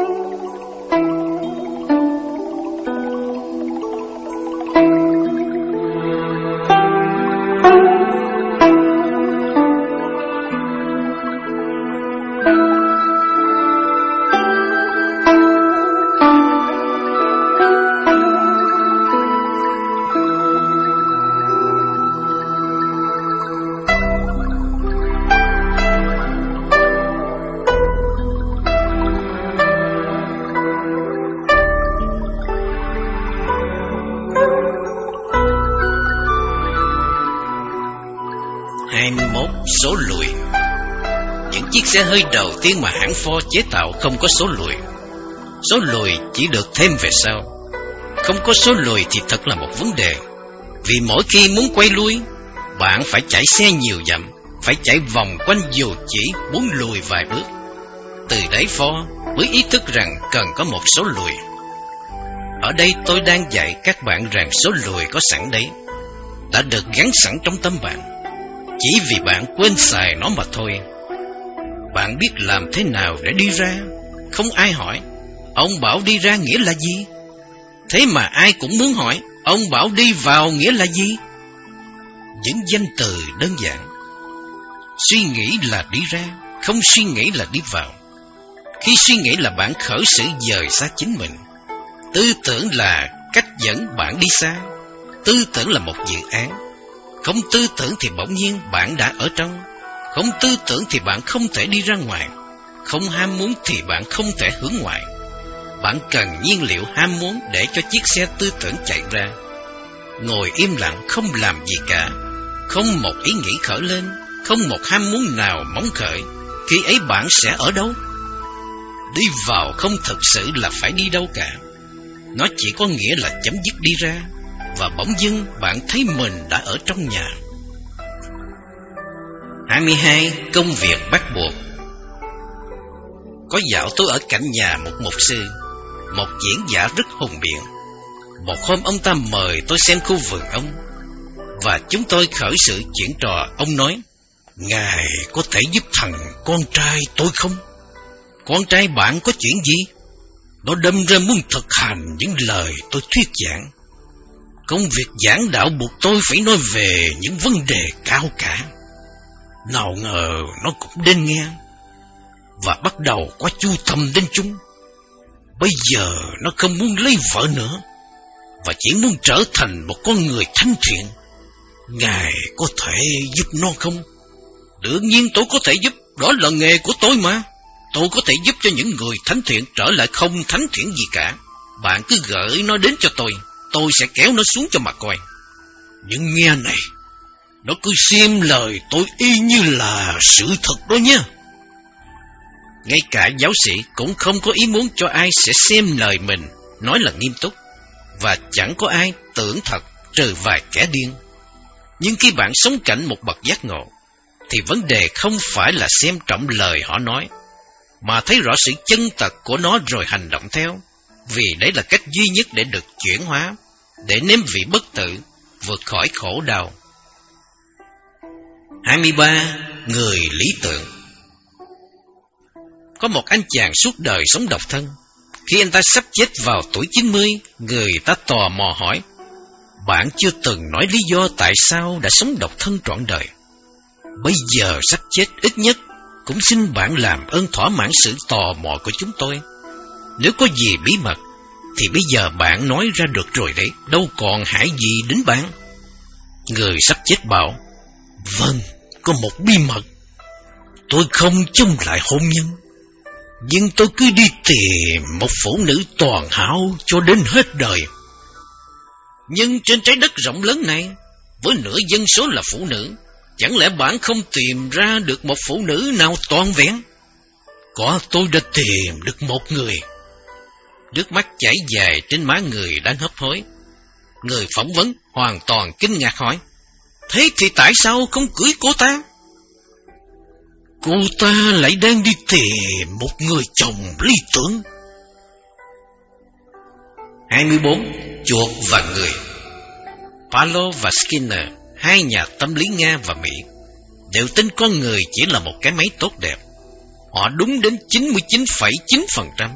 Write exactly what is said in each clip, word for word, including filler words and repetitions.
hai mươi mốt. Số lùi. Những chiếc xe hơi đầu tiên mà hãng Ford chế tạo không có số lùi. Số lùi chỉ được thêm về sau. Không có số lùi thì thật là một vấn đề. Vì mỗi khi muốn quay lui, bạn phải chạy xe nhiều dặm, phải chạy vòng quanh dù chỉ muốn lùi vài bước. Từ đấy Ford mới ý thức rằng cần có một số lùi. Ở đây tôi đang dạy các bạn rằng số lùi có sẵn đấy, đã được gắn sẵn trong tâm bạn, chỉ vì bạn quên xài nó mà thôi. Bạn biết làm thế nào để đi ra? Không ai hỏi, ông bảo đi ra nghĩa là gì? Thế mà ai cũng muốn hỏi, ông bảo đi vào nghĩa là gì? Những danh từ đơn giản. Suy nghĩ là đi ra, không suy nghĩ là đi vào. Khi suy nghĩ là bạn khởi sự dời xa chính mình. Tư tưởng là cách dẫn bạn đi xa. Tư tưởng là một dự án. Không tư tưởng thì bỗng nhiên bạn đã ở trong. Không tư tưởng thì bạn không thể đi ra ngoài. Không ham muốn thì bạn không thể hướng ngoại. Bạn cần nhiên liệu ham muốn để cho chiếc xe tư tưởng chạy ra. Ngồi im lặng không làm gì cả, không một ý nghĩ khởi lên, không một ham muốn nào móng khởi. Khi ấy bạn sẽ ở đâu? Đi vào không thực sự là phải đi đâu cả. Nó chỉ có nghĩa là chấm dứt đi ra. Và bỗng dưng bạn thấy mình đã ở trong nhà. hai mươi hai. Công việc bắt buộc. Có dạo tôi ở cạnh nhà một mục sư, một diễn giả rất hùng biện. Một hôm ông ta mời tôi xem khu vườn ông, và chúng tôi khởi sự chuyện trò. Ông nói: "Ngài có thể giúp thằng con trai tôi không?" "Con trai bạn có chuyện gì?" "Nó đâm ra muốn thực hành những lời tôi thuyết giảng. Công việc giảng đạo buộc tôi phải nói về những vấn đề cao cả. Nào ngờ nó cũng đến nghe, và bắt đầu có chú tâm đến chúng. Bây giờ nó không muốn lấy vợ nữa, và chỉ muốn trở thành một con người thánh thiện. Ngài có thể giúp nó không?" "Đương nhiên tôi có thể giúp, đó là nghề của tôi mà. Tôi có thể giúp cho những người thánh thiện trở lại không thánh thiện gì cả. Bạn cứ gửi nó đến cho tôi, tôi sẽ kéo nó xuống cho mà coi." "Nhưng nghe này, nó cứ xem lời tôi y như là sự thật đó nha." Ngay cả giáo sĩ cũng không có ý muốn cho ai sẽ xem lời mình nói là nghiêm túc, và chẳng có ai tưởng thật trừ vài kẻ điên. Nhưng khi bạn sống cạnh một bậc giác ngộ, thì vấn đề không phải là xem trọng lời họ nói, mà thấy rõ sự chân thật của nó rồi hành động theo, vì đấy là cách duy nhất để được chuyển hóa, để nếm vị bất tử, vượt khỏi khổ đau. hai mươi ba. Người lý tưởng. Có một anh chàng suốt đời sống độc thân. Khi anh ta sắp chết vào tuổi chín mươi, người ta tò mò hỏi: "Bạn chưa từng nói lý do tại sao đã sống độc thân trọn đời. Bây giờ sắp chết, ít nhất cũng xin bạn làm ơn thỏa mãn sự tò mò của chúng tôi. Nếu có gì bí mật thì bây giờ bạn nói ra được rồi đấy, đâu còn hại gì đến bạn." Người sắp chết bảo: "Vâng, có một bí mật. Tôi không chống lại hôn nhân, nhưng tôi cứ đi tìm một phụ nữ toàn hảo cho đến hết đời." "Nhưng trên trái đất rộng lớn này, với nửa dân số là phụ nữ, chẳng lẽ bạn không tìm ra được một phụ nữ nào toàn vẹn?" "Có, tôi đã tìm được một người." Nước mắt chảy dài trên má người đang hấp hối. Người phỏng vấn hoàn toàn kinh ngạc hỏi: "Thế thì tại sao không cưới cô ta?" "Cô ta lại đang đi tìm một người chồng lý tưởng." hai mươi bốn. Chuột và người. Pavlov và Skinner, hai nhà tâm lý Nga và Mỹ, đều tin con người chỉ là một cái máy tốt đẹp. Họ đúng đến chín mươi chín phẩy chín phần trăm,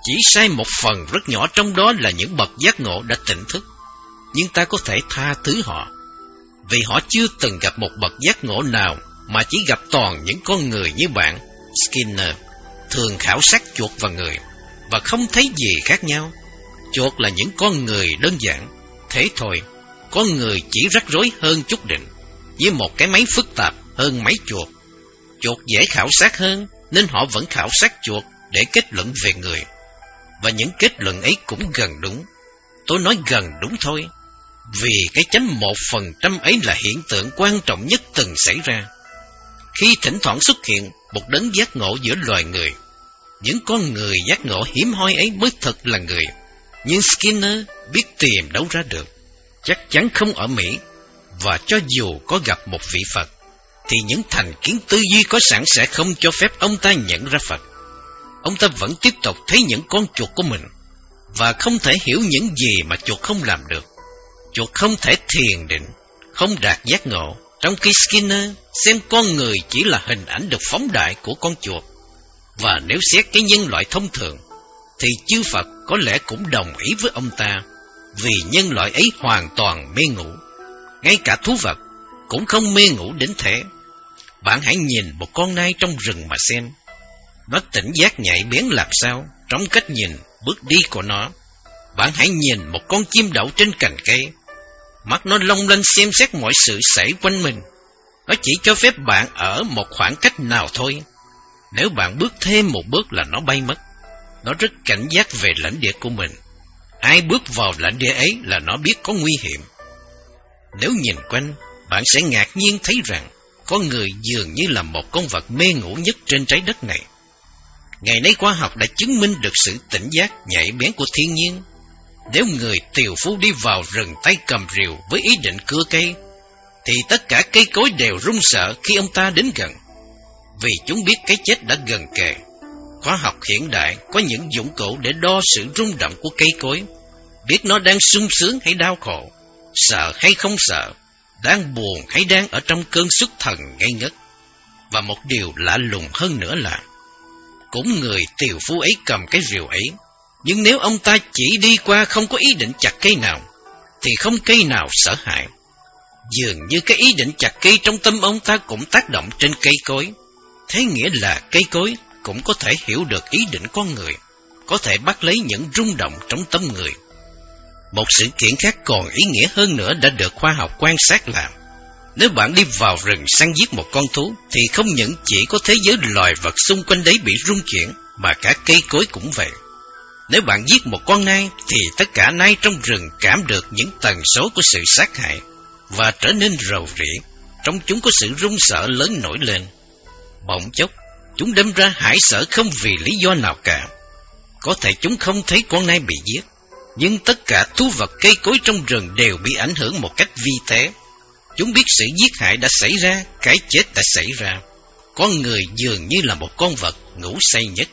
Chỉ sai một phần rất nhỏ trong đó là những bậc giác ngộ đã tỉnh thức, nhưng ta có thể tha thứ họ, vì họ chưa từng gặp một bậc giác ngộ nào, mà chỉ gặp toàn những con người như bạn Skinner, thường khảo sát chuột và người, và không thấy gì khác nhau. Chuột là những con người đơn giản, thế thôi. Con người chỉ rắc rối hơn chút đỉnh, với một cái máy phức tạp hơn máy chuột. Chuột dễ khảo sát hơn, nên họ vẫn khảo sát chuột để kết luận về người. Và những kết luận ấy cũng gần đúng. Tôi nói gần đúng thôi, vì cái chấm một phần trăm ấy là hiện tượng quan trọng nhất từng xảy ra. Khi thỉnh thoảng xuất hiện một đấng giác ngộ giữa loài người, những con người giác ngộ hiếm hoi ấy mới thật là người. Nhưng Skinner biết tìm đâu ra được. Chắc chắn không ở Mỹ, và cho dù có gặp một vị Phật, thì những thành kiến tư duy có sẵn sẽ không cho phép ông ta nhận ra Phật. Ông ta vẫn tiếp tục thấy những con chuột của mình, và không thể hiểu những gì mà chuột không làm được. Chuột không thể thiền định, không đạt giác ngộ, trong khi Skinner xem con người chỉ là hình ảnh được phóng đại của con chuột. Và nếu xét cái nhân loại thông thường, thì chư Phật có lẽ cũng đồng ý với ông ta, vì nhân loại ấy hoàn toàn mê ngủ. Ngay cả thú vật cũng không mê ngủ đến thế. Bạn hãy nhìn một con nai trong rừng mà xem. Nó tỉnh giác nhạy bén làm sao trong cách nhìn, bước đi của nó. Bạn hãy nhìn một con chim đậu trên cành cây. Mắt nó long lanh xem xét mọi sự xảy quanh mình. Nó chỉ cho phép bạn ở một khoảng cách nào thôi. Nếu bạn bước thêm một bước là nó bay mất. Nó rất cảnh giác về lãnh địa của mình. Ai bước vào lãnh địa ấy là nó biết có nguy hiểm. Nếu nhìn quanh, bạn sẽ ngạc nhiên thấy rằng con người dường như là một con vật mê ngủ nhất trên trái đất này. Ngày nay khoa học đã chứng minh được sự tỉnh giác nhạy bén của thiên nhiên. Nếu người tiều phu đi vào rừng tay cầm rìu với ý định cưa cây, thì tất cả cây cối đều run sợ khi ông ta đến gần, vì chúng biết cái chết đã gần kề. Khoa học hiện đại có những dụng cụ để đo sự rung động của cây cối, biết nó đang sung sướng hay đau khổ, sợ hay không sợ, đang buồn hay đang ở trong cơn xuất thần ngây ngất. Và một điều lạ lùng hơn nữa là, cũng người tiều phu ấy cầm cái rìu ấy, nhưng nếu ông ta chỉ đi qua không có ý định chặt cây nào, thì không cây nào sợ hãi. Dường như cái ý định chặt cây trong tâm ông ta cũng tác động trên cây cối. Thế nghĩa là cây cối cũng có thể hiểu được ý định con người, có thể bắt lấy những rung động trong tâm người. Một sự kiện khác còn ý nghĩa hơn nữa đã được khoa học quan sát là, nếu bạn đi vào rừng săn giết một con thú, thì không những chỉ có thế giới loài vật xung quanh đấy bị rung chuyển, mà cả cây cối cũng vậy. Nếu bạn giết một con nai, thì tất cả nai trong rừng cảm được những tần số của sự sát hại, và trở nên rầu rĩ. Trong chúng có sự run sợ lớn nổi lên. Bỗng chốc, chúng đâm ra hãi sợ không vì lý do nào cả. Có thể chúng không thấy con nai bị giết, nhưng tất cả thú vật cây cối trong rừng đều bị ảnh hưởng một cách vi tế. Chúng biết sự giết hại đã xảy ra, cái chết đã xảy ra. Con người dường như là một con vật ngủ say nhất.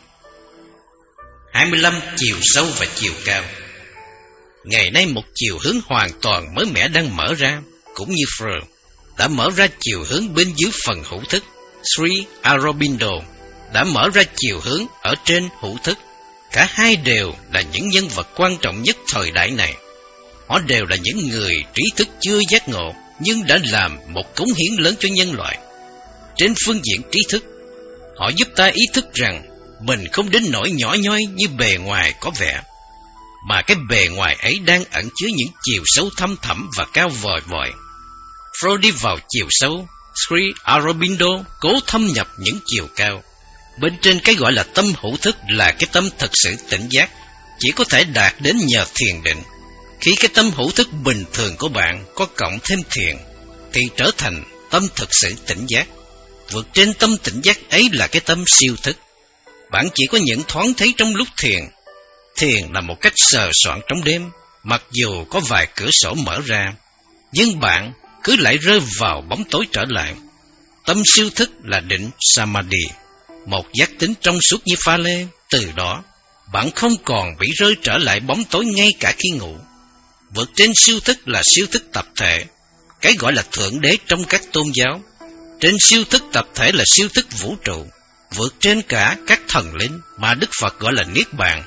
hai mươi lăm. Chiều sâu và chiều cao. Ngày nay một chiều hướng hoàn toàn mới mẻ đang mở ra, cũng như Freud đã mở ra chiều hướng bên dưới phần hữu thức. Sri Aurobindo đã mở ra chiều hướng ở trên hữu thức. Cả hai đều là những nhân vật quan trọng nhất thời đại này. Họ đều là những người trí thức chưa giác ngộ, nhưng đã làm một cống hiến lớn cho nhân loại. Trên phương diện trí thức, họ giúp ta ý thức rằng mình không đến nỗi nhỏ nhoi như bề ngoài có vẻ, mà cái bề ngoài ấy đang ẩn chứa những chiều sâu thâm thẳm và cao vòi vòi. Freud đi vào chiều sâu, Sri Aurobindo cố thâm nhập những chiều cao. Bên trên cái gọi là tâm hữu thức là cái tâm thực sự tỉnh giác, chỉ có thể đạt đến nhờ thiền định. Khi cái tâm hữu thức bình thường của bạn có cộng thêm thiền, thì trở thành tâm thực sự tỉnh giác. Vượt trên tâm tỉnh giác ấy là cái tâm siêu thức. Bạn chỉ có những thoáng thấy trong lúc thiền. Thiền là một cách sờ soạn trong đêm, mặc dù có vài cửa sổ mở ra, nhưng bạn cứ lại rơi vào bóng tối trở lại. Tâm siêu thức là định Samadhi, một giác tính trong suốt như pha lê. Từ đó, bạn không còn bị rơi trở lại bóng tối ngay cả khi ngủ. Vượt trên siêu thức là siêu thức tập thể, cái gọi là thượng đế trong các tôn giáo. Trên siêu thức tập thể là siêu thức vũ trụ, vượt trên cả các thần linh mà Đức Phật gọi là Niết Bàn,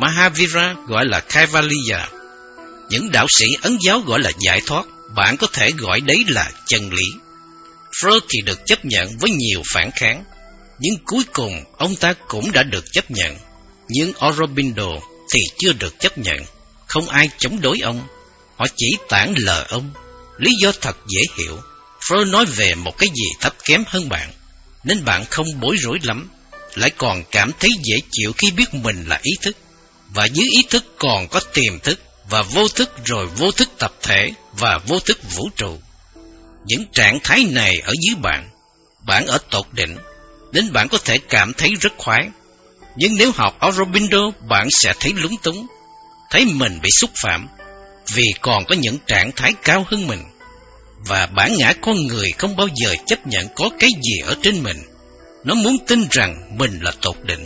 Mahavira gọi là Kaivalya. Những đạo sĩ Ấn giáo gọi là giải thoát, bạn có thể gọi đấy là chân lý. Freud thì được chấp nhận với nhiều phản kháng, nhưng cuối cùng ông ta cũng đã được chấp nhận. Nhưng Aurobindo thì chưa được chấp nhận, không ai chống đối ông, họ chỉ tản lờ ông. Lý do thật dễ hiểu, Freud nói về một cái gì thấp kém hơn bạn, nên bạn không bối rối lắm, lại còn cảm thấy dễ chịu khi biết mình là ý thức, và dưới ý thức còn có tiềm thức, và vô thức, rồi vô thức tập thể, và vô thức vũ trụ. Những trạng thái này ở dưới bạn, bạn ở tột đỉnh, nên bạn có thể cảm thấy rất khoái. Nhưng nếu học Aurobindo, bạn sẽ thấy lúng túng, thấy mình bị xúc phạm, vì còn có những trạng thái cao hơn mình. Và bản ngã con người không bao giờ chấp nhận có cái gì ở trên mình. Nó muốn tin rằng mình là tột đỉnh.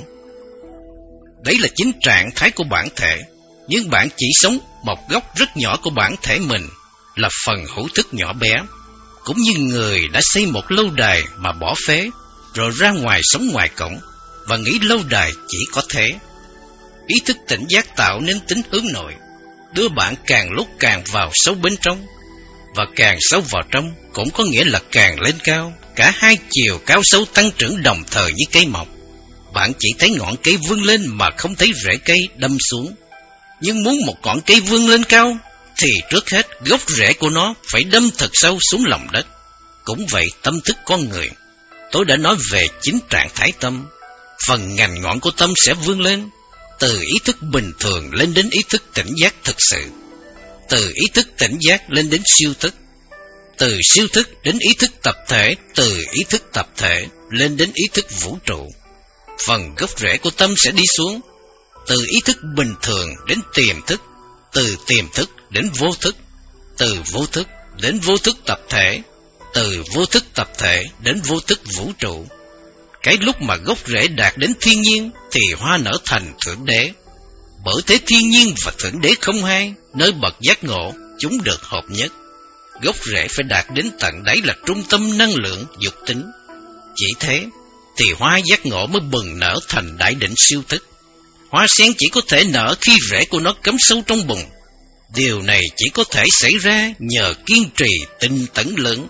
Đấy là chính trạng thái của bản thể, nhưng bạn chỉ sống một góc rất nhỏ của bản thể mình, là phần hữu thức nhỏ bé. Cũng như người đã xây một lâu đài mà bỏ phế, rồi ra ngoài sống ngoài cổng, và nghĩ lâu đài chỉ có thế. Ý thức tỉnh giác tạo nên tính hướng nội, đưa bạn càng lúc càng vào sâu bên trong, và càng sâu vào trong cũng có nghĩa là càng lên cao. Cả hai chiều cao sâu tăng trưởng đồng thời như cây mọc. Bạn chỉ thấy ngọn cây vươn lên mà không thấy rễ cây đâm xuống. Nhưng muốn một ngọn cây vươn lên cao, thì trước hết gốc rễ của nó phải đâm thật sâu xuống lòng đất. Cũng vậy tâm thức con người. Tôi đã nói về chính trạng thái tâm. Phần ngành ngọn của tâm sẽ vươn lên, từ ý thức bình thường lên đến ý thức tỉnh giác thực sự, từ ý thức tỉnh giác lên đến siêu thức, từ siêu thức đến ý thức tập thể, từ ý thức tập thể lên đến ý thức vũ trụ. Phần gốc rễ của tâm sẽ đi xuống, từ ý thức bình thường đến tiềm thức, từ tiềm thức đến vô thức, từ vô thức đến vô thức tập thể, từ vô thức tập thể đến vô thức vũ trụ. Cái lúc mà gốc rễ đạt đến thiên nhiên thì hoa nở thành thượng đế. Bởi thế thiên nhiên và thượng đế không hai, nơi bậc giác ngộ chúng được hợp nhất. Gốc rễ phải đạt đến tận đáy là trung tâm năng lượng dục tính. Chỉ thế thì hoa giác ngộ mới bừng nở thành đại định siêu thức. Hoa sen chỉ có thể nở khi rễ của nó cắm sâu trong bùn. Điều này chỉ có thể xảy ra nhờ kiên trì tinh tấn lớn.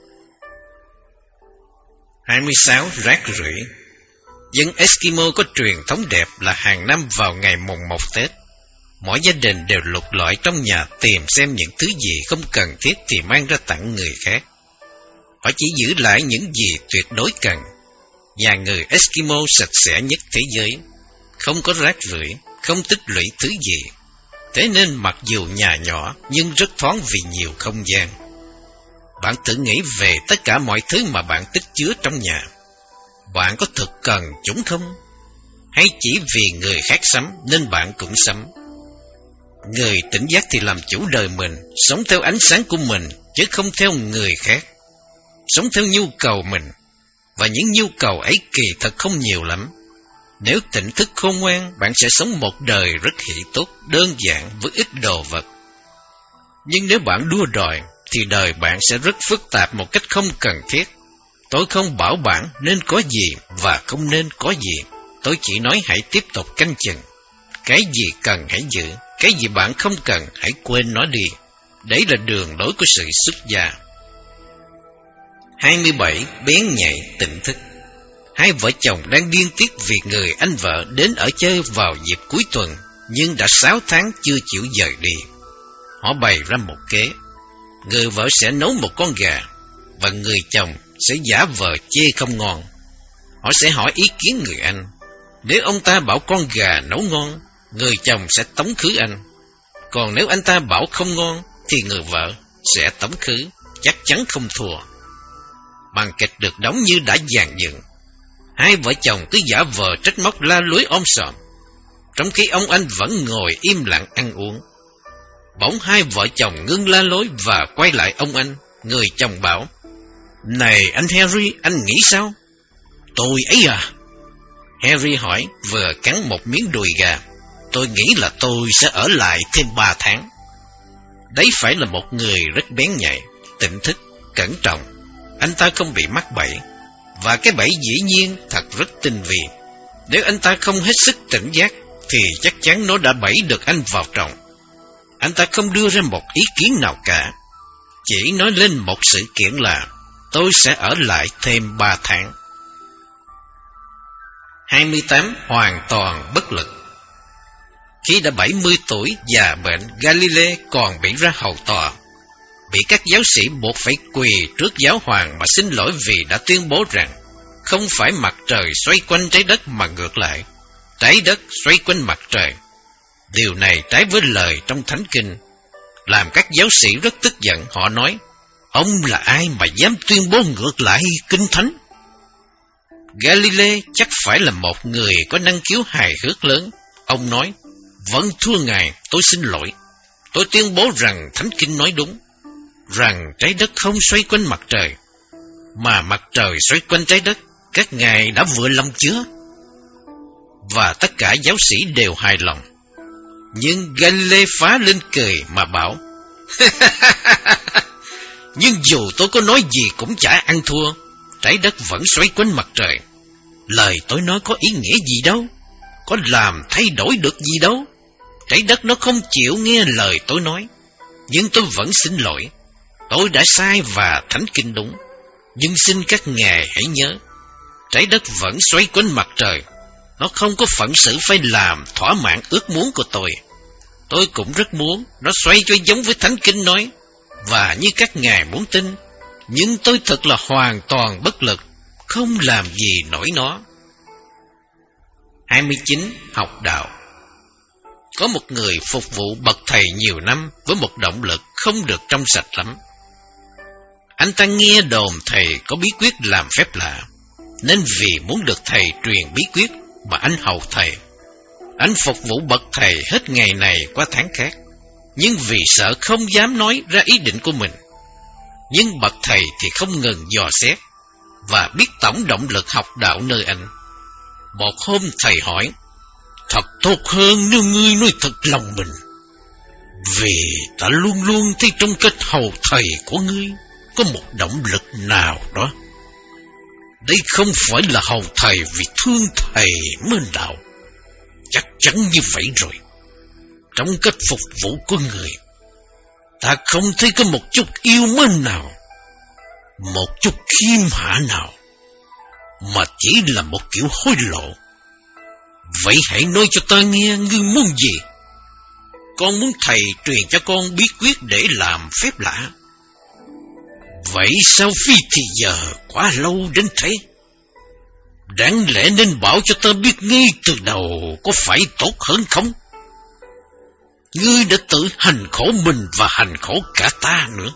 hai mươi sáu. Rác rưởi. Dân Eskimo có truyền thống đẹp là hàng năm vào ngày mùng một Tết, mỗi gia đình đều lục lọi trong nhà tìm xem những thứ gì không cần thiết thì mang ra tặng người khác. Họ chỉ giữ lại những gì tuyệt đối cần. Nhà người Eskimo sạch sẽ nhất thế giới, không có rác rưởi, không tích lũy thứ gì. Thế nên mặc dù nhà nhỏ nhưng rất thoáng vì nhiều không gian. Bạn tự nghĩ về tất cả mọi thứ mà bạn tích chứa trong nhà. Bạn có thực cần chúng không? Hay chỉ vì người khác sắm nên bạn cũng sắm? Người tỉnh giác thì làm chủ đời mình, sống theo ánh sáng của mình, chứ không theo người khác. Sống theo nhu cầu mình, và những nhu cầu ấy kỳ thật không nhiều lắm. Nếu tỉnh thức khôn ngoan, bạn sẽ sống một đời rất hỷ tốt, đơn giản với ít đồ vật. Nhưng nếu bạn đua đòi, thì đời bạn sẽ rất phức tạp một cách không cần thiết. Tôi không bảo bạn nên có gì và không nên có gì. Tôi chỉ nói hãy tiếp tục canh chừng. Cái gì cần hãy giữ, cái gì bạn không cần hãy quên nó đi. Đấy là đường lối của sự xuất gia. hai mươi bảy. Bén nhạy tỉnh thức. Hai vợ chồng đang điên tiết vì người anh vợ đến ở chơi vào dịp cuối tuần, nhưng đã sáu tháng chưa chịu rời đi. Họ bày ra một kế. Người vợ sẽ nấu một con gà, và người chồng sẽ giả vờ chê không ngon. Họ sẽ hỏi ý kiến người anh. Nếu ông ta bảo con gà nấu ngon, người chồng sẽ tống khứ anh. Còn nếu anh ta bảo không ngon, thì người vợ sẽ tống khứ, chắc chắn không thua. Màn kịch được đóng như đã dàn dựng. Hai vợ chồng cứ giả vờ trách móc la lối om sòm, trong khi ông anh vẫn ngồi im lặng ăn uống. Bỗng hai vợ chồng ngưng la lối và quay lại ông anh. Người chồng bảo: "Này anh Harry, anh nghĩ sao?" "Tôi ấy à?" Harry hỏi, vừa cắn một miếng đùi gà. "Tôi nghĩ là tôi sẽ ở lại thêm ba tháng." Đấy phải là một người rất bén nhạy, tỉnh thức, cẩn trọng. Anh ta không bị mắc bẫy, và cái bẫy dĩ nhiên thật rất tinh vi. Nếu anh ta không hết sức tỉnh giác, thì chắc chắn nó đã bẫy được anh vào trong. Anh ta không đưa ra một ý kiến nào cả, chỉ nói lên một sự kiện là tôi sẽ ở lại thêm ba tháng. hai mươi tám. Hoàn toàn bất lực. Khi đã bảy mươi tuổi già bệnh, Galilei còn bị ra hầu tòa, bị các giáo sĩ buộc phải quỳ trước giáo hoàng mà xin lỗi vì đã tuyên bố rằng không phải mặt trời xoay quanh trái đất mà ngược lại, trái đất xoay quanh mặt trời. Điều này trái với lời trong Thánh Kinh, làm các giáo sĩ rất tức giận. Họ nói, ông là ai mà dám tuyên bố ngược lại Kinh Thánh? Galilei chắc phải là một người có năng khiếu hài hước lớn. Ông nói, vâng thưa ngài, tôi xin lỗi. Tôi tuyên bố rằng Thánh Kinh nói đúng, rằng trái đất không xoay quanh mặt trời, mà mặt trời xoay quanh trái đất. Các ngài đã vừa lòng chưa? Và tất cả giáo sĩ đều hài lòng. Nhưng Galilei phá lên cười mà bảo, nhưng dù tôi có nói gì cũng chả ăn thua, trái đất vẫn xoay quanh mặt trời. Lời tôi nói có ý nghĩa gì đâu, có làm thay đổi được gì đâu. Trái đất nó không chịu nghe lời tôi nói. Nhưng tôi vẫn xin lỗi, tôi đã sai và Thánh Kinh đúng. Nhưng xin các ngài hãy nhớ, trái đất vẫn xoay quanh mặt trời. Nó không có phận sự phải làm thỏa mãn ước muốn của tôi. Tôi cũng rất muốn nó xoay cho giống với Thánh Kinh nói, và như các ngài muốn tin. Nhưng tôi thật là hoàn toàn bất lực, không làm gì nổi nó. hai mươi chín. Học đạo. Có một người phục vụ bậc thầy nhiều năm với một động lực không được trong sạch lắm. Anh ta nghe đồn thầy có bí quyết làm phép lạ, nên vì muốn được thầy truyền bí quyết mà anh hầu thầy. Anh phục vụ bậc thầy hết ngày này qua tháng khác, nhưng vì sợ không dám nói ra ý định của mình. Nhưng bậc thầy thì không ngừng dò xét và biết tổng động lực học đạo nơi anh. Một hôm thầy hỏi, thật tốt hơn nếu ngươi nói thật lòng mình, vì ta luôn luôn thấy trong cách hầu thầy của ngươi có một động lực nào đó. Đây không phải là hầu thầy vì thương thầy mới đạo, chắc chắn như vậy rồi. Trong cách phục vụ của người, ta không thấy có một chút yêu mến nào, một chút khiêm hạ nào, mà chỉ là một kiểu hối lộ. Vậy hãy nói cho ta nghe ngươi muốn gì? Con muốn thầy truyền cho con bí quyết để làm phép lạ. Vậy sao phi thì giờ quá lâu đến thế? Đáng lẽ nên bảo cho ta biết ngay từ đầu, có phải tốt hơn không? Ngươi đã tự hành khổ mình và hành khổ cả ta nữa.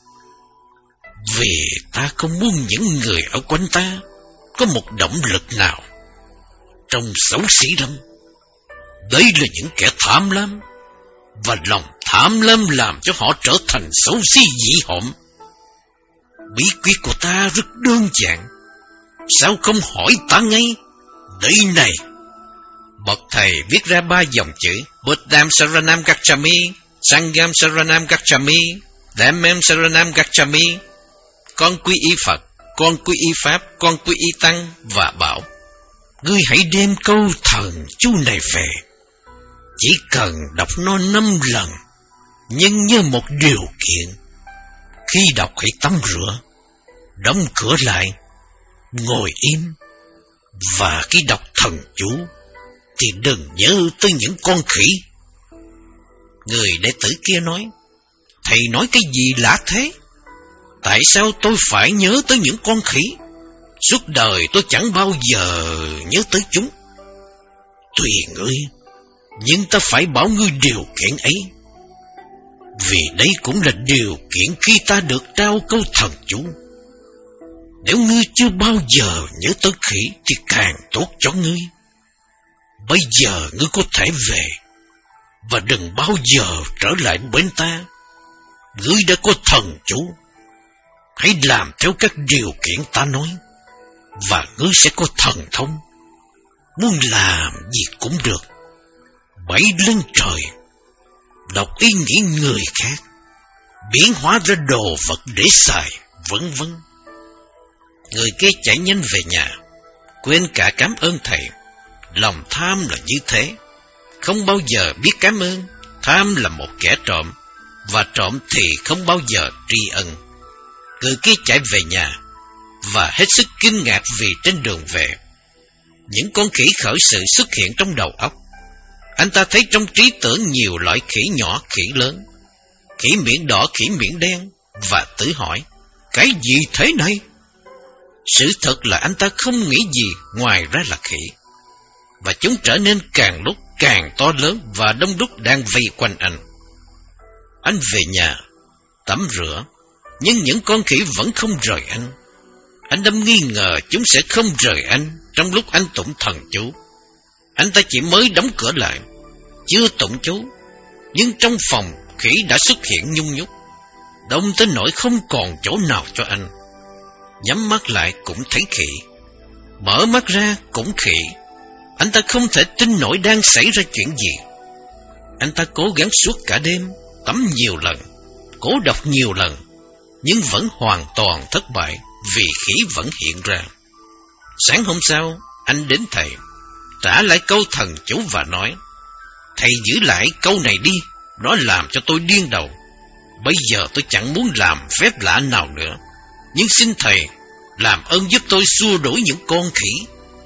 Vì ta không muốn những người ở quanh ta có một động lực nào trông xấu xí lắm. Đây là những kẻ tham lam, và lòng tham lam làm cho họ trở thành xấu xí dị hợm. Bí quyết của ta rất đơn giản, sao không hỏi ta ngay? Đây này. Bậc thầy viết ra ba dòng chữ: Buddham Saranam Gacchami, Sangham Saranam Gacchami, Dhammam Saranam Gacchami. Con quy y Phật, con quy y Pháp, con quy y Tăng, và bảo, ngươi hãy đem câu thần chú này về. Chỉ cần đọc nó năm lần, nhưng như một điều kiện. Khi đọc hãy tắm rửa, đóng cửa lại, ngồi im, và khi đọc thần chú thì đừng nhớ tới những con khỉ. Người đệ tử kia nói, thầy nói cái gì lạ thế? Tại sao tôi phải nhớ tới những con khỉ? Suốt đời tôi chẳng bao giờ nhớ tới chúng. Tùy ngươi, nhưng ta phải bảo ngươi điều kiện ấy, vì đây cũng là điều kiện khi ta được trao câu thần chú. Nếu ngươi chưa bao giờ nhớ tới khỉ thì càng tốt cho ngươi. Bây giờ ngươi có thể về, và đừng bao giờ trở lại bên ta. Ngươi đã có thần chú, hãy làm theo các điều kiện ta nói, và ngươi sẽ có thần thông. Muốn làm gì cũng được, bay lên trời, đọc ý nghĩ người khác, biến hóa ra đồ vật để xài, vân vân. Người kia chạy nhanh về nhà, quên cả cảm ơn thầy. Lòng tham là như thế, không bao giờ biết cảm ơn. Tham là một kẻ trộm, và trộm thì không bao giờ tri ân. Người kia chạy về nhà, và hết sức kinh ngạc vì trên đường về, những con khỉ khởi sự xuất hiện trong đầu óc. Anh ta thấy trong trí tưởng nhiều loại khỉ nhỏ, khỉ lớn, khỉ miệng đỏ, khỉ miệng đen, và tự hỏi, cái gì thế này? Sự thật là anh ta không nghĩ gì ngoài ra là khỉ, và chúng trở nên càng lúc càng to lớn và đông đúc đang vây quanh anh. Anh về nhà, tắm rửa, nhưng những con khỉ vẫn không rời anh. Anh đâm nghi ngờ chúng sẽ không rời anh trong lúc anh tụng thần chú. Anh ta chỉ mới đóng cửa lại, chưa tụng chú, nhưng trong phòng khỉ đã xuất hiện nhung nhúc, đông tới nỗi không còn chỗ nào cho anh. Nhắm mắt lại cũng thấy khỉ, mở mắt ra cũng khỉ. Anh ta không thể tin nổi đang xảy ra chuyện gì. Anh ta cố gắng suốt cả đêm, tắm nhiều lần, cố đọc nhiều lần, nhưng vẫn hoàn toàn thất bại vì khỉ vẫn hiện ra. Sáng hôm sau, anh đến thầy, trả lại câu thần chú và nói, thầy giữ lại câu này đi, nó làm cho tôi điên đầu. Bây giờ tôi chẳng muốn làm phép lạ nào nữa, nhưng xin thầy làm ơn giúp tôi xua đuổi những con khỉ.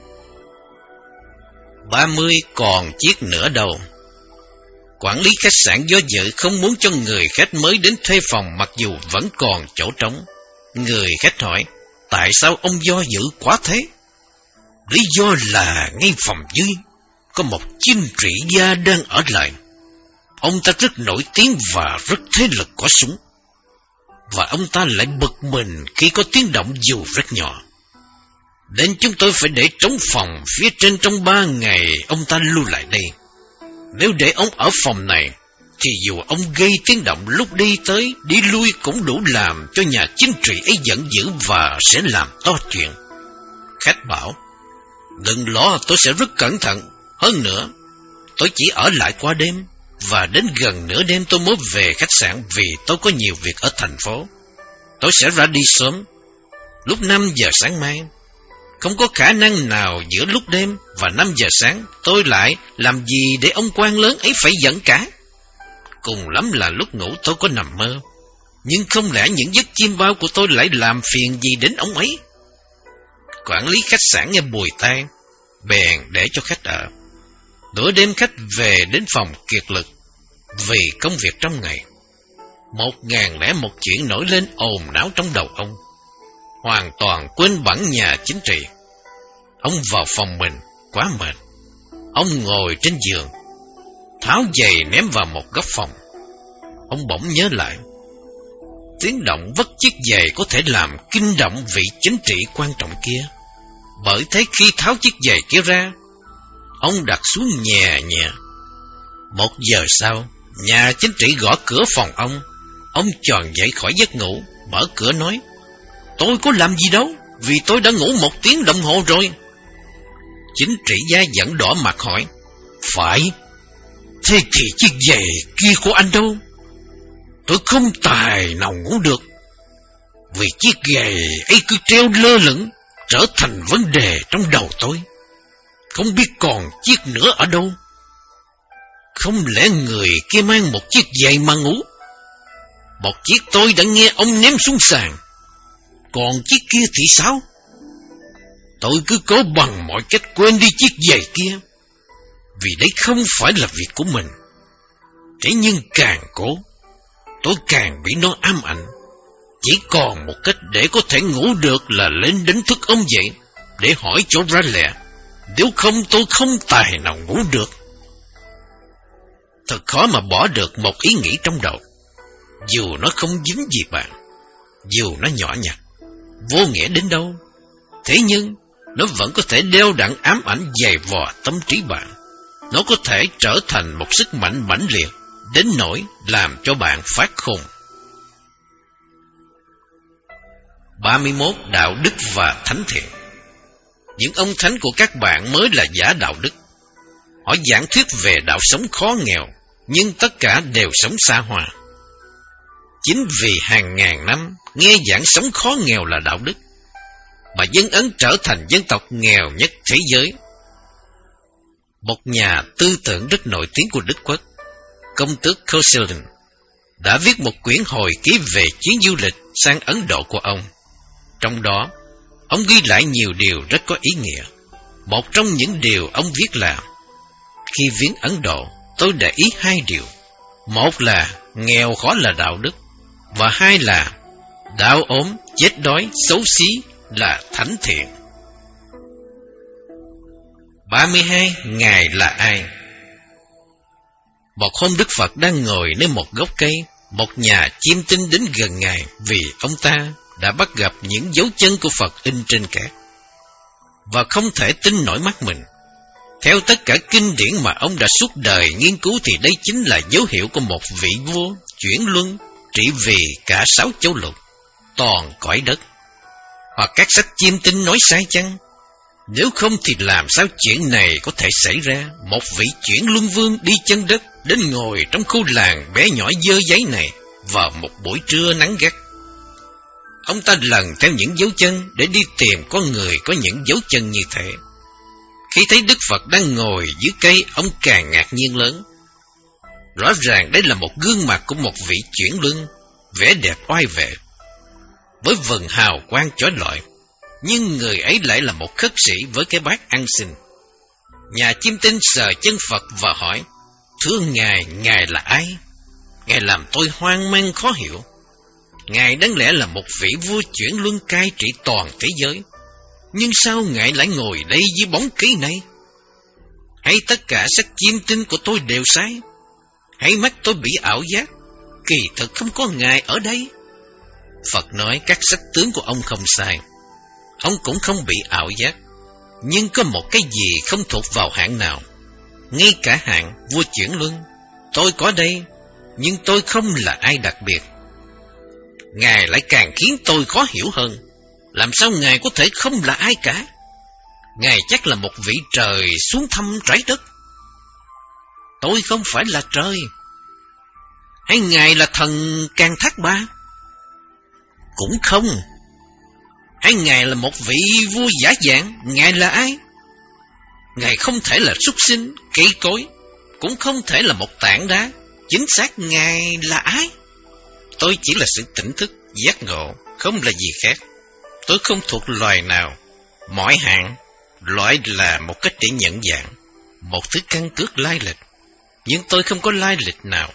Ba mươi còn chiếc nữa đâu. Quản lý khách sạn do dự không muốn cho người khách mới đến thuê phòng mặc dù vẫn còn chỗ trống. Người khách hỏi, tại sao ông do dự quá thế? Lý do là ngay phòng dưới có một chim trị gia đang ở lại. Ông ta rất nổi tiếng và rất thế lực có súng, và ông ta lại bực mình khi có tiếng động dù rất nhỏ. Nên chúng tôi phải để trống phòng phía trên trong ba ngày ông ta lưu lại đây. Nếu để ông ở phòng này, thì dù ông gây tiếng động lúc đi tới, đi lui cũng đủ làm cho nhà chính trị ấy giận dữ và sẽ làm to chuyện. Khách bảo, đừng lo, tôi sẽ rất cẩn thận. Hơn nữa, tôi chỉ ở lại qua đêm, và đến gần nửa đêm tôi mới về khách sạn vì tôi có nhiều việc ở thành phố. Tôi sẽ ra đi sớm, lúc năm giờ sáng mai. Không có khả năng nào giữa lúc đêm và năm giờ sáng tôi lại làm gì để ông quan lớn ấy phải giận cả. Cùng lắm là lúc ngủ tôi có nằm mơ, nhưng không lẽ những giấc chim bao của tôi lại làm phiền gì đến ông ấy? Quản lý khách sạn nghe bùi tai, bèn để cho khách ở. Nửa đêm khách về đến phòng kiệt lực vì công việc trong ngày. Một ngàn lẻ một chuyện nổi lên ồn náo trong đầu ông, hoàn toàn quên bẵng nhà chính trị. Ông vào phòng mình, quá mệt. Ông ngồi trên giường, tháo giày ném vào một góc phòng. Ông bỗng nhớ lại, tiếng động vất chiếc giày có thể làm kinh động vị chính trị quan trọng kia. Bởi thế khi tháo chiếc giày kia ra, ông đặt xuống nhẹ nhẹ. Một giờ sau, nhà chính trị gõ cửa phòng ông. Ông tròn dậy khỏi giấc ngủ, mở cửa nói, tôi có làm gì đâu, vì tôi đã ngủ một tiếng đồng hồ rồi. Chính trị gia giận đỏ mặt hỏi, phải, thế thì chiếc giày kia của anh đâu? Tôi không tài nào ngủ được, vì chiếc giày ấy cứ treo lơ lửng, trở thành vấn đề trong đầu tôi. Không biết còn chiếc nữa ở đâu. Không lẽ người kia mang một chiếc giày mà ngủ? Một chiếc tôi đã nghe ông ném xuống sàn, còn chiếc kia thì sao? Tôi cứ cố bằng mọi cách quên đi chiếc giày kia, vì đấy không phải là việc của mình. Thế nhưng càng cố, tôi càng bị nó ám ảnh. Chỉ còn một cách để có thể ngủ được là lên đánh thức ông dậy, để hỏi chỗ ra lẽ. Nếu không tôi không tài nào ngủ được. Thật khó mà bỏ được một ý nghĩ trong đầu, dù nó không dính gì bạn, dù nó nhỏ nhặt, vô nghĩa đến đâu. Thế nhưng nó vẫn có thể đeo đẳng ám ảnh dày vò tâm trí bạn. Nó có thể trở thành một sức mạnh mãnh liệt đến nỗi làm cho bạn phát khùng. ba mươi mốt. Đạo đức và thánh thiện. Những ông thánh của các bạn mới là giả đạo đức. Họ giảng thuyết về đạo sống khó nghèo, nhưng tất cả đều sống xa hoa. Chính vì hàng ngàn năm nghe giảng sống khó nghèo là đạo đức, mà dân Ấn trở thành dân tộc nghèo nhất thế giới. một nhà tư tưởng rất nổi tiếng của Đức Quốc, công tước Kosildin, đã viết một quyển hồi ký về chuyến du lịch sang Ấn Độ của ông. Trong đó, ông ghi lại nhiều điều rất có ý nghĩa. Một trong những điều ông viết là: khi viếng Ấn Độ, tôi để ý hai điều. Một là nghèo khó là đạo đức, và hai là đau ốm, chết đói, xấu xí là thánh thiện. ba mươi hai. Ngài là ai? Một hôm Đức Phật đang ngồi nơi một gốc cây, một nhà chiêm tinh đến gần Ngài vì ông ta đã bắt gặp những dấu chân của Phật in trên cát, và không thể tin nổi mắt mình. Theo tất cả kinh điển mà ông đã suốt đời nghiên cứu thì đây chính là dấu hiệu của một vị vua chuyển luân trị vì cả sáu châu lục, toàn cõi đất. Hoặc các sách chiêm tinh nói sai chăng? Nếu không thì làm sao chuyện này có thể xảy ra? Một vị chuyển luân vương đi chân đất đến ngồi trong khu làng bé nhỏ dơ giấy này vào một buổi trưa nắng gắt. Ông ta lần theo những dấu chân để đi tìm con người có những dấu chân như thế. Khi thấy Đức Phật đang ngồi dưới cây, ông càng ngạc nhiên lớn. Rõ ràng đây là một gương mặt của một vị chuyển luân, vẻ đẹp oai vệ, với vầng hào quang chói lọi, nhưng người ấy lại là một khất sĩ với cái bát ăn xin. Nhà chiêm tinh sờ chân Phật và hỏi: thưa Ngài, Ngài là ai? Ngài làm tôi hoang mang khó hiểu. Ngài đáng lẽ là một vị vua chuyển luân cai trị toàn thế giới, nhưng sao Ngài lại ngồi đây dưới bóng cây này? Hay tất cả sách chiêm tinh của tôi đều sai? Hay mắt tôi bị ảo giác? Kỳ thực không có Ngài ở đây. Phật nói các sách tướng của ông không sai, ông cũng không bị ảo giác, nhưng có một cái gì không thuộc vào hạng nào. Ngay cả hạng vua chuyển luân, tôi có đây, nhưng tôi không là ai đặc biệt. Ngài lại càng khiến tôi khó hiểu hơn. Làm sao Ngài có thể không là ai cả? Ngài chắc là một vị trời xuống thăm trái đất. Tôi không phải là trời. Hay Ngài là thần Can Thác Ba? Cũng không. Hay Ngài là một vị vua giả dạng? Ngài là ai? Ngài không thể là súc sinh, cây cối, cũng không thể là một tảng đá. Chính xác Ngài là ai? Tôi chỉ là sự tỉnh thức, giác ngộ, không là gì khác. Tôi không thuộc loài nào. Mọi hạng, loại là một cách để nhận dạng, một thứ căn cước lai lịch, nhưng tôi không có lai lịch nào.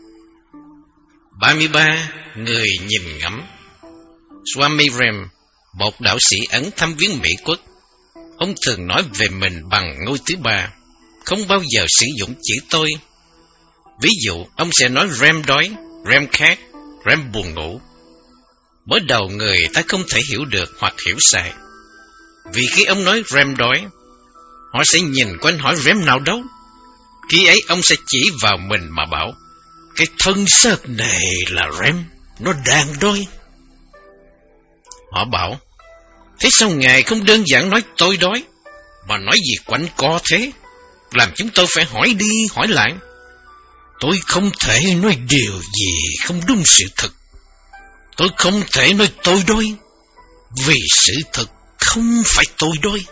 ba mươi ba. Người nhìn ngắm. Swami Rem, một đạo sĩ Ấn thăm viếng Mỹ Quốc, ông thường nói về mình bằng ngôi thứ ba, không bao giờ sử dụng chữ tôi. Ví dụ, ông sẽ nói Rem đói, Rem khát, Rem buồn ngủ. Mới đầu người ta không thể hiểu được hoặc hiểu sai, vì khi ông nói Rem đói, họ sẽ nhìn quanh hỏi Rem nào đâu. Khi ấy ông sẽ chỉ vào mình mà bảo: cái thân xác này là Rem, nó đang đói. Họ bảo: thế sao Ngài không đơn giản nói tôi đói, mà nói gì quanh co thế, làm chúng tôi phải hỏi đi hỏi lại? Tôi không thể nói điều gì không đúng sự thật. Tôi không thể nói tôi đói, vì sự thật không phải tôi đói.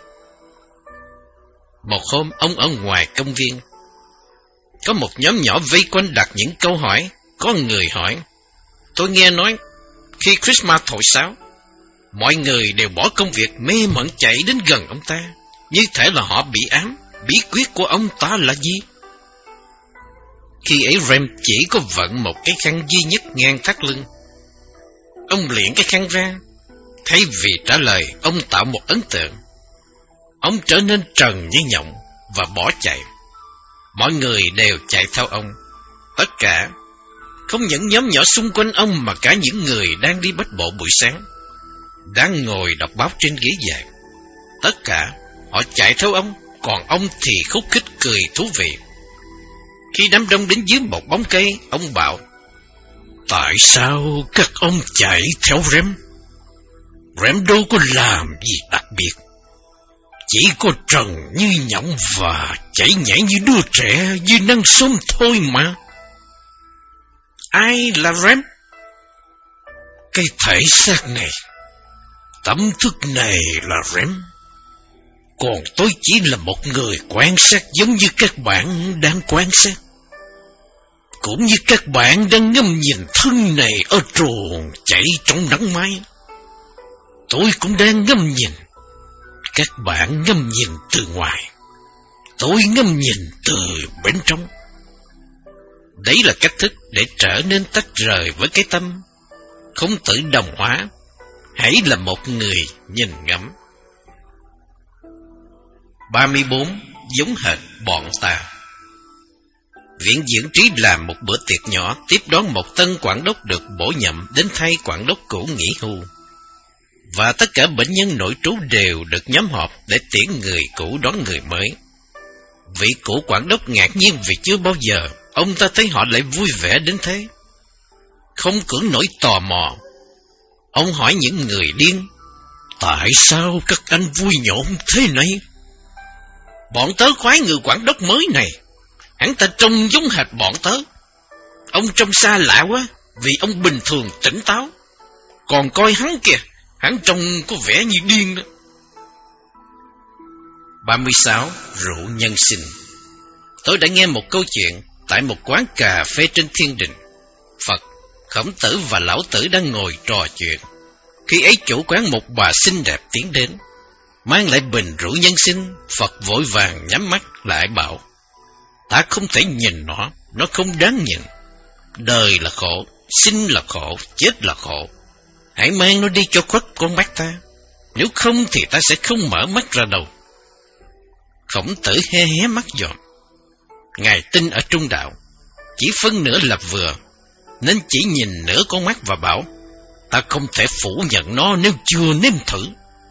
Một hôm, ông ở ngoài công viên. Có một nhóm nhỏ vây quanh đặt những câu hỏi. Có người hỏi: tôi nghe nói khi Christmas thổi sáo, mọi người đều bỏ công việc mê mẩn chạy đến gần ông ta, như thể là họ bị ám. Bí quyết của ông ta là gì? Khi ấy Rem chỉ có vận một cái khăn duy nhất ngang thắt lưng. Ông liệng cái khăn ra. Thay vì trả lời, ông tạo một ấn tượng. Ông trở nên trần như nhộng và bỏ chạy. Mọi người đều chạy theo ông. Tất cả, không những nhóm nhỏ xung quanh ông mà cả những người đang đi bách bộ buổi sáng, đang ngồi đọc báo trên ghế dài. Tất cả, họ chạy theo ông, còn ông thì khúc khích cười thú vị. Khi đám đông đến dưới một bóng cây, ông bảo: tại sao các ông chạy theo Rem? Rem đâu có làm gì đặc biệt, chỉ có trần như nhộng và chảy nhảy như đứa trẻ dưới nắng sớm thôi mà. Ai là Rem? Cái thể xác này, tâm thức này là Rem. Còn tôi chỉ là một người quan sát giống như các bạn đang quan sát. Cũng như các bạn đang ngắm nhìn thân này ở truồng chảy trong nắng mai. Tôi cũng đang ngắm nhìn. Các bạn ngắm nhìn từ ngoài. Tôi ngắm nhìn từ bên trong. Đấy là cách thức để trở nên tách rời với cái tâm, không tự đồng hóa. Hãy là một người nhìn ngắm. ba mươi bốn. Giống hệt bọn ta. Viện Dưỡng Trí làm một bữa tiệc nhỏ tiếp đón một tân quản đốc được bổ nhậm đến thay quản đốc cũ nghỉ hưu. Và tất cả bệnh nhân nội trú đều được nhóm họp để tiễn người cũ đón người mới. Vị cũ quản đốc ngạc nhiên vì chưa bao giờ ông ta thấy họ lại vui vẻ đến thế. Không cưỡng nổi tò mò, ông hỏi những người điên: tại sao các anh vui nhộn thế này? Bọn tớ khoái người quản đốc mới này. Hắn ta trông giống hệt bọn tớ. Ông trông xa lạ quá, vì ông bình thường tỉnh táo. Còn coi hắn kìa, hắn trông có vẻ như điên đó. ba mươi sáu. Rượu nhân sinh. Tôi đã nghe một câu chuyện tại một quán cà phê trên thiên đình. Phật, Khổng Tử và Lão Tử đang ngồi trò chuyện. Khi ấy chủ quán một bà xinh đẹp tiến đến, mang lại bình rượu nhân sinh. Phật vội vàng nhắm mắt lại bảo: ta không thể nhìn nó, nó không đáng nhìn. Đời là khổ, sinh là khổ, chết là khổ. Hãy mang nó đi cho khuất con mắt ta, nếu không thì ta sẽ không mở mắt ra đâu. Khổng Tử hé hé mắt dòm. Ngài tin ở trung đạo, chỉ phân nửa là vừa, nên chỉ nhìn nửa con mắt và bảo: ta không thể phủ nhận nó nếu chưa nếm thử.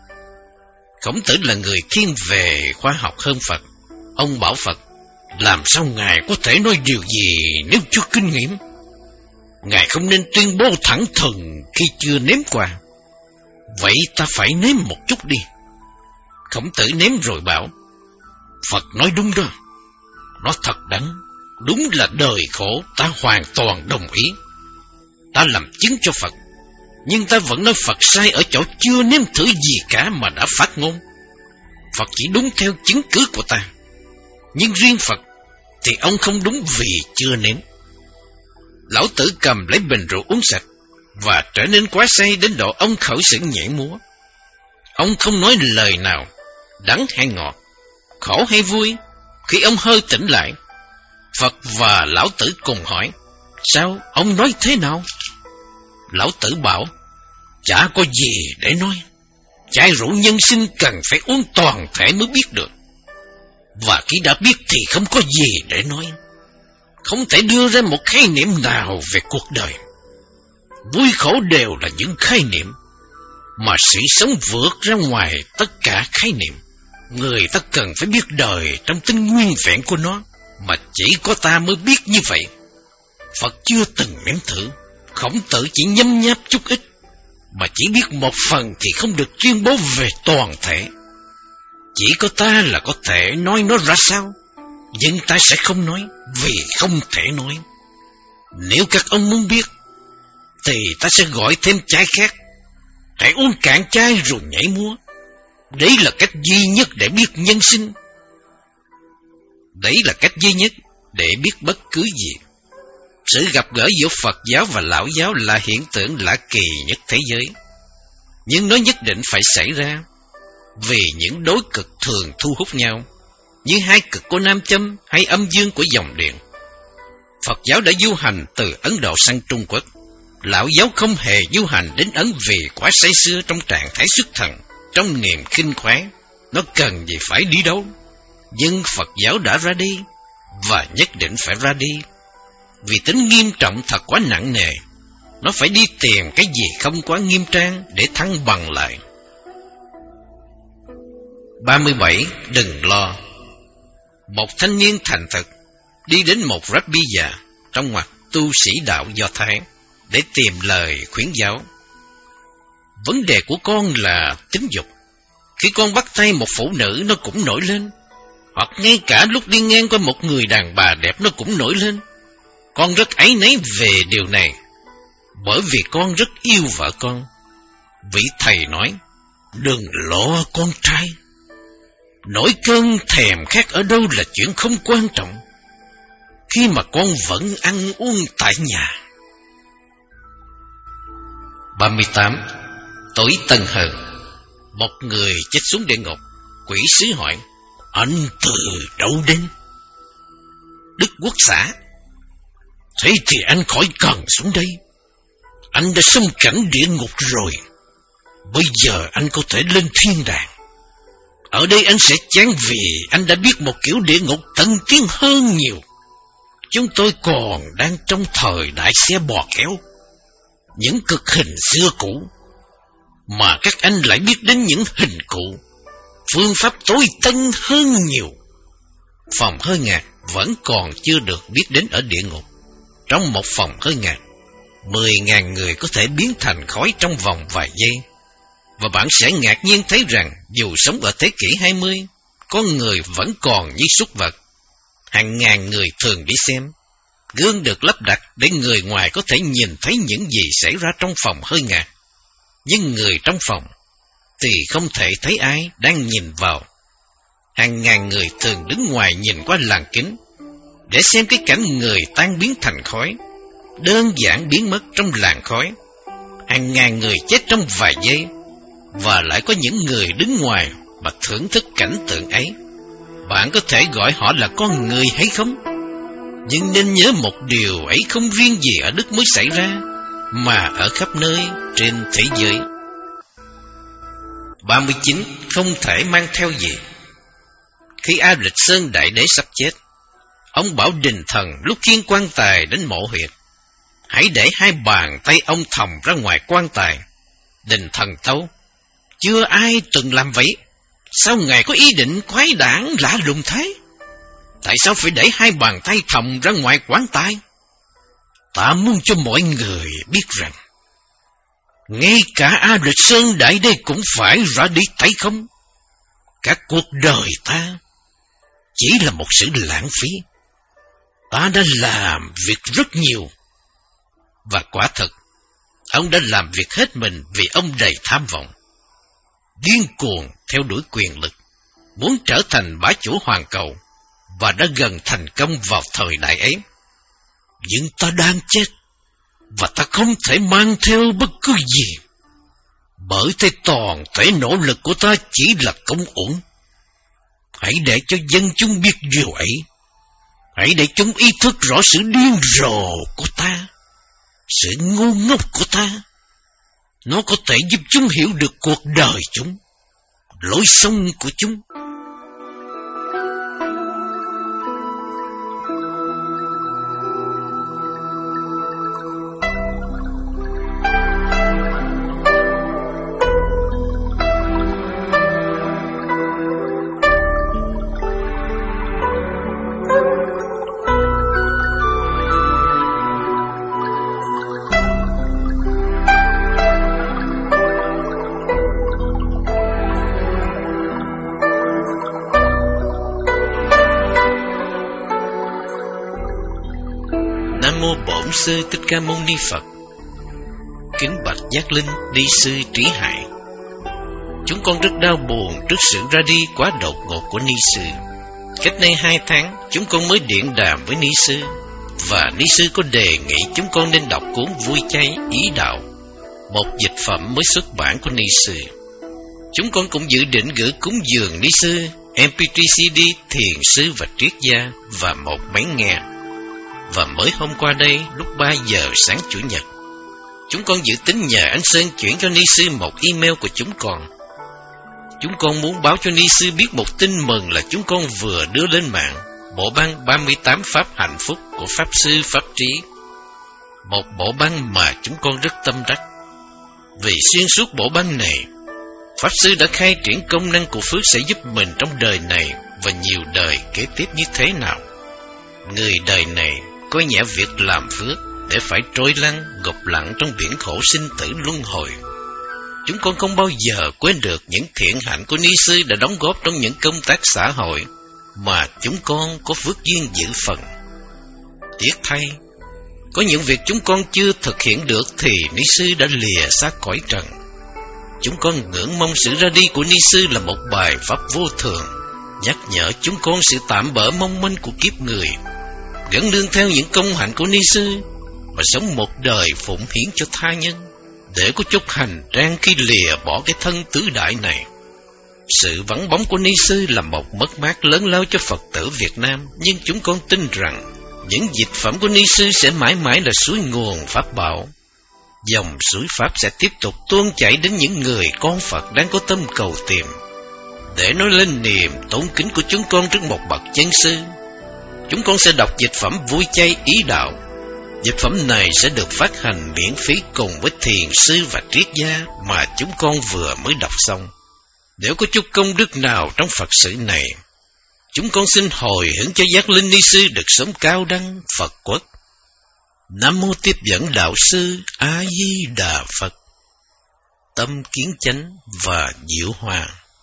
Khổng Tử là người thiên về khoa học hơn Phật. Ông bảo Phật: làm sao Ngài có thể nói điều gì nếu chưa kinh nghiệm? Ngài không nên tuyên bố thẳng thừng khi chưa nếm qua. Vậy ta phải nếm một chút đi. Khổng Tử nếm rồi bảo: Phật nói đúng đó, nó thật đắng, đúng là đời khổ, ta hoàn toàn đồng ý. Ta làm chứng cho Phật, nhưng ta vẫn nói Phật sai ở chỗ chưa nếm thử gì cả mà đã phát ngôn. Phật chỉ đúng theo chứng cứ của ta, nhưng riêng Phật thì ông không đúng vì chưa nếm. Lão Tử cầm lấy bình rượu uống sạch và trở nên quá say đến độ ông khởi sự nhảy múa. Ông không nói lời nào, đắng hay ngọt, khổ hay vui. Khi ông hơi tỉnh lại, Phật và Lão Tử cùng hỏi: sao ông nói thế nào? Lão Tử bảo: chả có gì để nói. Chai rượu nhân sinh cần phải uống toàn thể mới biết được. Và khi đã biết thì không có gì để nói. Không thể đưa ra một khái niệm nào về cuộc đời. Vui khổ đều là những khái niệm, mà sự sống vượt ra ngoài tất cả khái niệm. Người ta cần phải biết đời trong tính nguyên vẹn của nó, mà chỉ có ta mới biết như vậy. Phật chưa từng nếm thử, Khổng Tử chỉ nhấm nháp chút ít, mà chỉ biết một phần thì không được tuyên bố về toàn thể. Chỉ có ta là có thể nói nó ra sao, nhưng ta sẽ không nói, vì không thể nói. Nếu các ông muốn biết, thì ta sẽ gọi thêm chai khác. Hãy uống cạn chai rồi nhảy múa. Đấy là cách duy nhất để biết nhân sinh. Đấy là cách duy nhất để biết bất cứ gì. Sự gặp gỡ giữa Phật giáo và Lão giáo là hiện tượng lạ kỳ nhất thế giới. Nhưng nó nhất định phải xảy ra, vì những đối cực thường thu hút nhau, như hai cực của nam châm hay âm dương của dòng điện. Phật giáo đã du hành từ Ấn Độ sang Trung Quốc. Lão giáo không hề du hành đến Ấn vì quá say sưa trong trạng thái xuất thần, trong niềm khinh khoái. Nó cần gì phải đi đâu. Nhưng Phật giáo đã ra đi, và nhất định phải ra đi, vì tính nghiêm trọng thật quá nặng nề. Nó phải đi tìm cái gì không quá nghiêm trang để thăng bằng lại. ba mươi bảy. Đừng lo. Một thanh niên thành thực đi đến một rabbi già trong ngoặc tu sĩ đạo Do Thái để tìm lời khuyến giáo. Vấn đề của con là tính dục. Khi con bắt tay một phụ nữ, nó cũng nổi lên. Hoặc ngay cả lúc đi ngang qua một người đàn bà đẹp, nó cũng nổi lên. Con rất áy náy về điều này, bởi vì con rất yêu vợ con. Vị thầy nói: đừng lo con trai. Nỗi cơn thèm khát ở đâu là chuyện không quan trọng, khi mà con vẫn ăn uống tại nhà. ba mươi tám. Tối tân hơn. Một người chết xuống địa ngục. Quỷ sứ hỏi: anh từ đâu đến? Đức Quốc xã: thế thì anh khỏi cần xuống đây. Anh đã xông cảnh địa ngục rồi. Bây giờ anh có thể lên thiên đàng. Ở đây anh sẽ chán vì anh đã biết một kiểu địa ngục tân tiến hơn nhiều. Chúng tôi còn đang trong thời đại xe bò kéo, những cực hình xưa cũ, mà các anh lại biết đến những hình cụ, phương pháp tối tân hơn nhiều. Phòng hơi ngạt vẫn còn chưa được biết đến ở địa ngục. Trong một phòng hơi ngạt, mười ngàn người có thể biến thành khói trong vòng vài giây. Và bạn sẽ ngạc nhiên thấy rằng dù sống ở thế kỷ hai mươi, con người vẫn còn như súc vật. Hàng ngàn người thường đi xem. Gương được lắp đặt để người ngoài có thể nhìn thấy những gì xảy ra trong phòng hơi ngạt. Nhưng người trong phòng thì không thể thấy ai đang nhìn vào. Hàng ngàn người thường đứng ngoài nhìn qua làn kính để xem cái cảnh người tan biến thành khói, đơn giản biến mất trong làn khói. Hàng ngàn người chết trong vài giây, và lại có những người đứng ngoài mà thưởng thức cảnh tượng ấy. Bạn có thể gọi họ là con người hay không? Nhưng nên nhớ một điều ấy không riêng gì ở Đức mới xảy ra, mà ở khắp nơi trên thế giới. ba mươi chín. Không thể mang theo gì. Khi A Lịch Sơn Đại Đế sắp chết, ông bảo đình thần lúc khiêng quan tài đến mộ huyệt: hãy để hai bàn tay ông thòng ra ngoài quan tài. Đình thần tâu: chưa ai từng làm vậy. Sao ngài có ý định quái đản lạ lùng thế? Tại sao phải để hai bàn tay thòng ra ngoài quan tài? Ta muốn cho mọi người biết rằng ngay cả A Lịch Sơn Đại Đế cũng phải ra đi tay không. Cả cuộc đời ta chỉ là một sự lãng phí. Ta đã làm việc rất nhiều. Và quả thực, ông đã làm việc hết mình vì ông đầy tham vọng, điên cuồng theo đuổi quyền lực, muốn trở thành bá chủ hoàn cầu, và đã gần thành công vào thời đại ấy. Nhưng ta đang chết, và ta không thể mang theo bất cứ gì, bởi thế toàn thể nỗ lực của ta chỉ là công uổng. Hãy để cho dân chúng biết điều ấy. Hãy để chúng ý thức rõ sự điên rồ của ta, sự ngu ngốc của ta. Nó có thể giúp chúng hiểu được cuộc đời chúng, lối sống của chúng. Bổn Sư Thích Ca Mâu Ni Phật. Kính bạch Giác Linh Ni Sư Trí Hải. Chúng con rất đau buồn trước sự ra đi quá đột ngột của Ni Sư. Cách đây hai tháng, chúng con mới điện đàm với Ni Sư, và Ni Sư có đề nghị chúng con nên đọc cuốn Vui Chay Ý Đạo, một dịch phẩm mới xuất bản của Ni Sư. Chúng con cũng dự định gửi cúng dường Ni Sư em pê ba xê đê Thiền Sư và Triết Gia và một máy nghe. Và mới hôm qua đây, lúc ba giờ sáng Chủ nhật, chúng con dự tính nhờ anh Sơn chuyển cho Ni Sư một email của chúng con. Chúng con muốn báo cho Ni Sư biết một tin mừng là chúng con vừa đưa lên mạng bộ băng ba mươi tám Pháp Hạnh Phúc của Pháp Sư Pháp Trí. Một bộ băng mà chúng con rất tâm đắc. Vì xuyên suốt bộ băng này, Pháp Sư đã khai triển công năng của phước sẽ giúp mình trong đời này và nhiều đời kế tiếp như thế nào. Người đời này coi nhẹ việc làm phước để phải trôi lăn gục lặng trong biển khổ sinh tử luân hồi. Chúng con không bao giờ quên được những thiện hạnh của Ni Sư đã đóng góp trong những công tác xã hội mà chúng con có phước duyên dự phần. Tiếc thay, có những việc chúng con chưa thực hiện được thì Ni Sư đã lìa xa cõi trần. Chúng con ngưỡng mong sự ra đi của Ni Sư là một bài pháp vô thường, nhắc nhở chúng con sự tạm bỡ mong manh của kiếp người, gắn nương theo những công hạnh của ni sư và sống một đời phụng hiến cho tha nhân, để có chút hành trang khi lìa bỏ cái thân tứ đại này. Sự vắng bóng của ni sư là một mất mát lớn lao cho Phật tử Việt Nam, nhưng chúng con tin rằng những dịch phẩm của ni sư sẽ mãi mãi là suối nguồn pháp bảo. Dòng suối pháp sẽ tiếp tục tuôn chảy đến những người con Phật đang có tâm cầu tìm, để nói lên niềm tôn kính của chúng con trước một bậc chân sư. Chúng con sẽ đọc dịch phẩm Vui Chay Ý Đạo. Dịch phẩm này sẽ được phát hành miễn phí cùng với thiền sư và triết gia mà chúng con vừa mới đọc xong. Nếu có chút công đức nào trong Phật sự này, chúng con xin hồi hướng cho giác linh ni sư được sống cao đăng Phật quốc. Nam mô Tiếp Dẫn Đạo Sư A Di Đà Phật. Tâm Kiến Chánh và Diệu Hòa.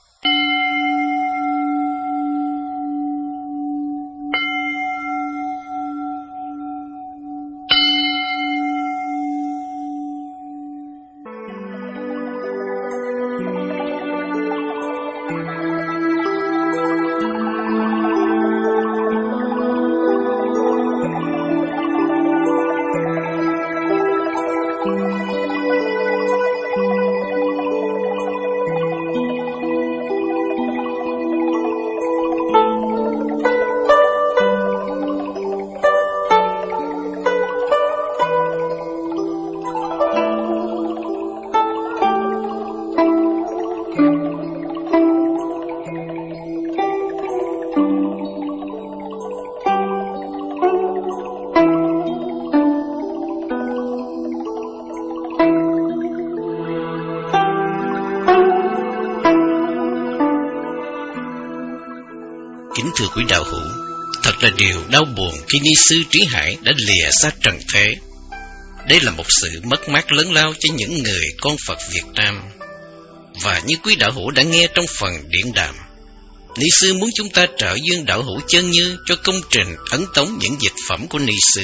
Kính thưa quý đạo hữu, thật là điều đau buồn khi ni sư Trí Hải đã lìa xa trần thế. Đây là một sự mất mát lớn lao cho những người con Phật Việt Nam. Và như quý đạo hữu đã nghe trong phần điện đàm, ni sư muốn chúng ta trợ duyên đạo hữu chân như cho công trình ấn tống những dịch phẩm của ni sư,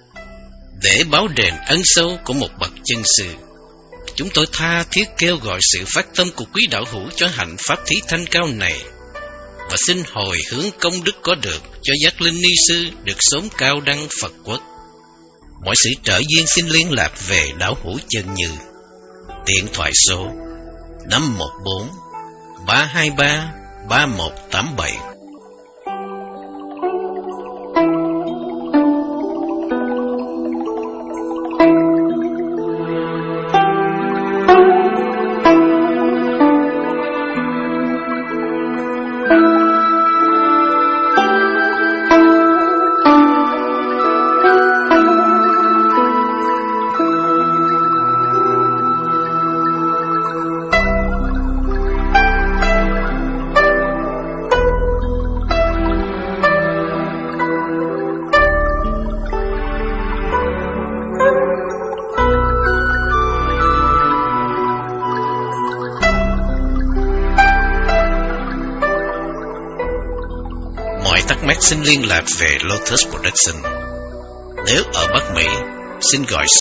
để báo đền ân sâu của một bậc chân sư. Chúng tôi tha thiết kêu gọi sự phát tâm của quý đạo hữu cho hạnh pháp thí thanh cao này, và xin hồi hướng công đức có được cho giác linh ni sư được sớm cao đăng Phật quốc. Mọi sự trợ duyên xin liên lạc về đạo hữu chân như. Điện thoại số năm một bốn ba hai ba ba một tám bảy. Xin liên lạc về Lotus Production. Nếu ở Bắc Mỹ, xin gọi